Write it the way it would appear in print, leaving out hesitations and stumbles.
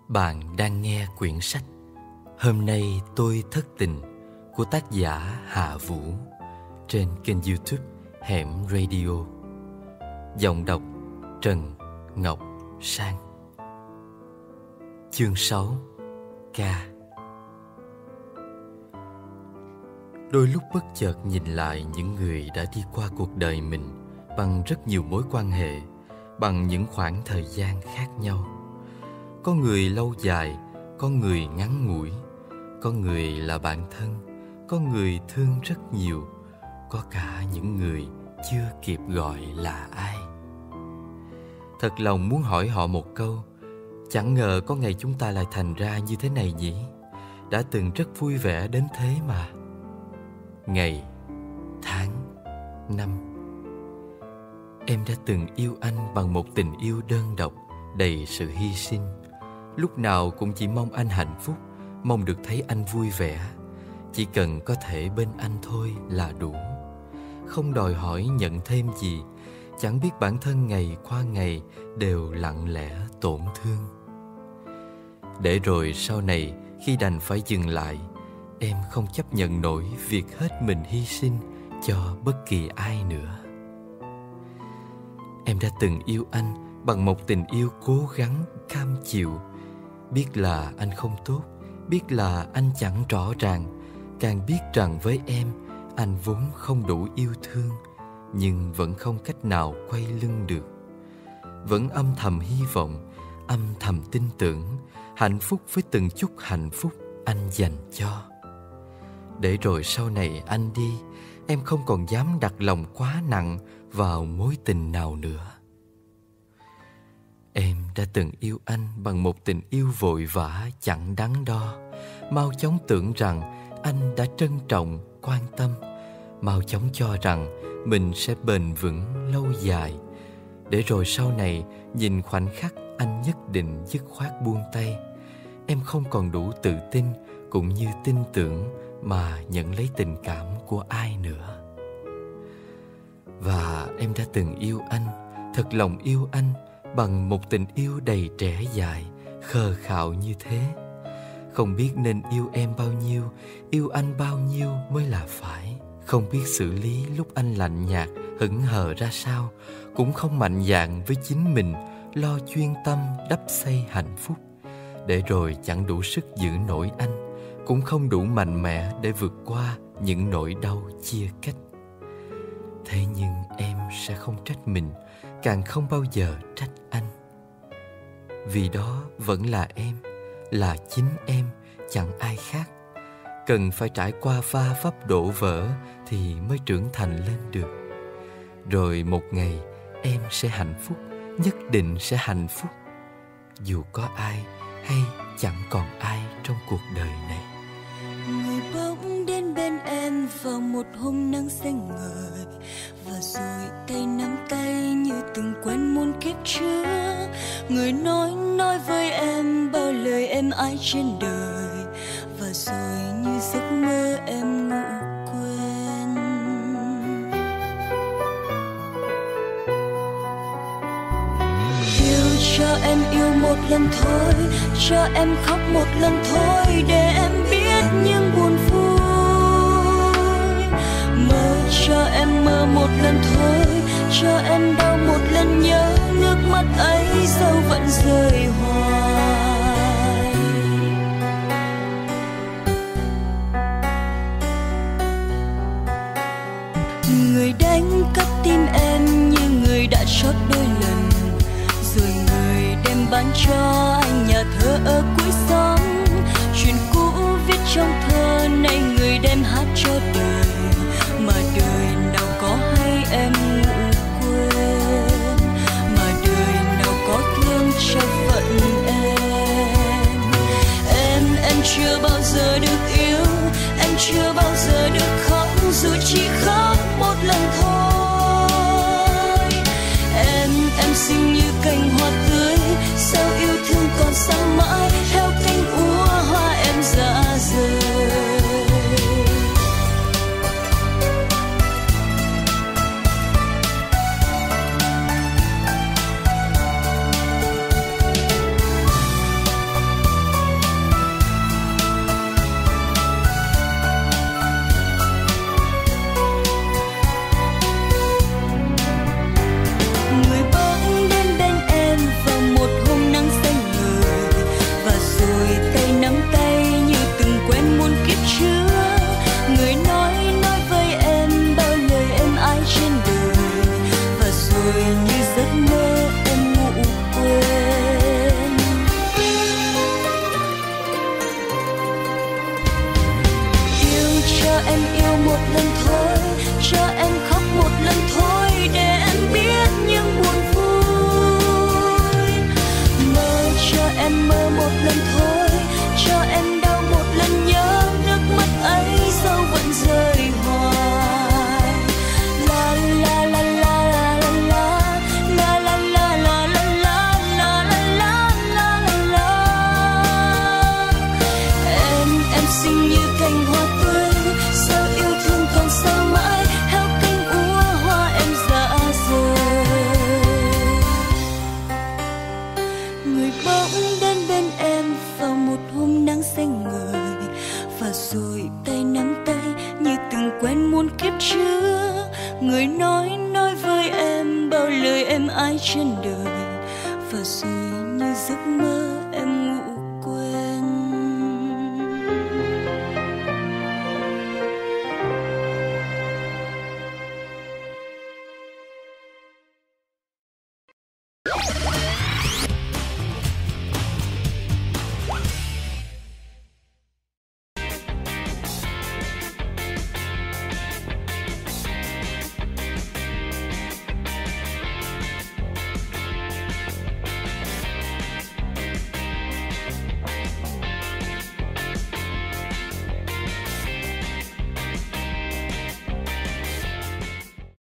Bạn đang nghe quyển sách Hôm nay tôi thất tình của tác giả Hạ Vũ trên kênh YouTube Hẻm Radio. Giọng đọc Trần Ngọc Sang. Chương 6. Ca. Đôi lúc bất chợt nhìn lại những người đã đi qua cuộc đời mình bằng rất nhiều mối quan hệ, bằng những khoảng thời gian khác nhau. Có người lâu dài, có người ngắn ngủi, có người là bạn thân, có người thương rất nhiều, có cả những người chưa kịp gọi là ai. Thật lòng muốn hỏi họ một câu, chẳng ngờ có ngày chúng ta lại thành ra như thế này nhỉ? Đã từng rất vui vẻ đến thế mà. Ngày, tháng, năm. Em đã từng yêu anh bằng một tình yêu đơn độc, đầy sự hy sinh. Lúc nào cũng chỉ mong anh hạnh phúc, mong được thấy anh vui vẻ. Chỉ cần có thể bên anh thôi là đủ. Không đòi hỏi nhận thêm gì, chẳng biết bản thân ngày qua ngày đều lặng lẽ tổn thương. Để rồi sau này khi đành phải dừng lại, em không chấp nhận nổi việc hết mình hy sinh cho bất kỳ ai nữa. Em đã từng yêu anh bằng một tình yêu cố gắng cam chịu. Biết là anh không tốt, biết là anh chẳng rõ ràng, càng biết rằng với em anh vốn không đủ yêu thương, nhưng vẫn không cách nào quay lưng được. Vẫn âm thầm hy vọng, âm thầm tin tưởng, hạnh phúc với từng chút hạnh phúc anh dành cho. Để rồi sau này anh đi, em không còn dám đặt lòng quá nặng vào mối tình nào nữa. Em đã từng yêu anh bằng một tình yêu vội vã chẳng đắn đo, mau chóng tưởng rằng anh đã trân trọng, quan tâm, mau chóng cho rằng mình sẽ bền vững lâu dài. Để rồi sau này nhìn khoảnh khắc anh nhất định dứt khoát buông tay, em không còn đủ tự tin cũng như tin tưởng mà nhận lấy tình cảm của ai nữa. Và em đã từng yêu anh, thật lòng yêu anh bằng một tình yêu đầy trẻ dại, khờ khạo như thế. Không biết nên yêu em bao nhiêu, yêu anh bao nhiêu mới là phải. Không biết xử lý lúc anh lạnh nhạt, hững hờ ra sao, cũng không mạnh dạn với chính mình, lo chuyên tâm đắp xây hạnh phúc. Để rồi chẳng đủ sức giữ nổi anh, cũng không đủ mạnh mẽ để vượt qua những nỗi đau chia cách. Thế nhưng em sẽ không trách mình, càng không bao giờ trách anh. Vì đó vẫn là em, là chính em, chẳng ai khác. Cần phải trải qua va vấp đổ vỡ thì mới trưởng thành lên được. Rồi một ngày em sẽ hạnh phúc, nhất định sẽ hạnh phúc, dù có ai hay chẳng còn ai trong cuộc đời này. Người bỗng đến bên em vào một hôm nắng xanh ngời, và rồi tay nắm tay như từng quen muôn kiếp trước. Người nói với em bao lời êm ái trên đời, và rồi như giấc mơ em ngủ quên. Yêu cho em yêu một lần thôi, cho em khóc một lần thôi, để em biết những buồn vui. Mơ cho em mơ một lần thôi, cho em đau một lần nhớ, nước mắt ấy dẫu vẫn rơi hoài. Người đánh cắp tim em như người đã chót đôi lần, rồi người đem bán cho anh nhà thơ ở cuối xóm. Chuyện cũ viết trong thơ nay người đem hát cho đời, mà đời nào có hay em ngủ quên, mà đời nào có thương cho phận em. Em chưa bao giờ được yêu, em chưa bao giờ được khóc, dù chỉ khóc một lần thôi. Em xinh như cành hoa tươi, sao yêu thương còn sáng mãi, theo cánh úa hoa em ra rời. người nói với em bao lời êm ái trên đời, và rồi như giấc mơ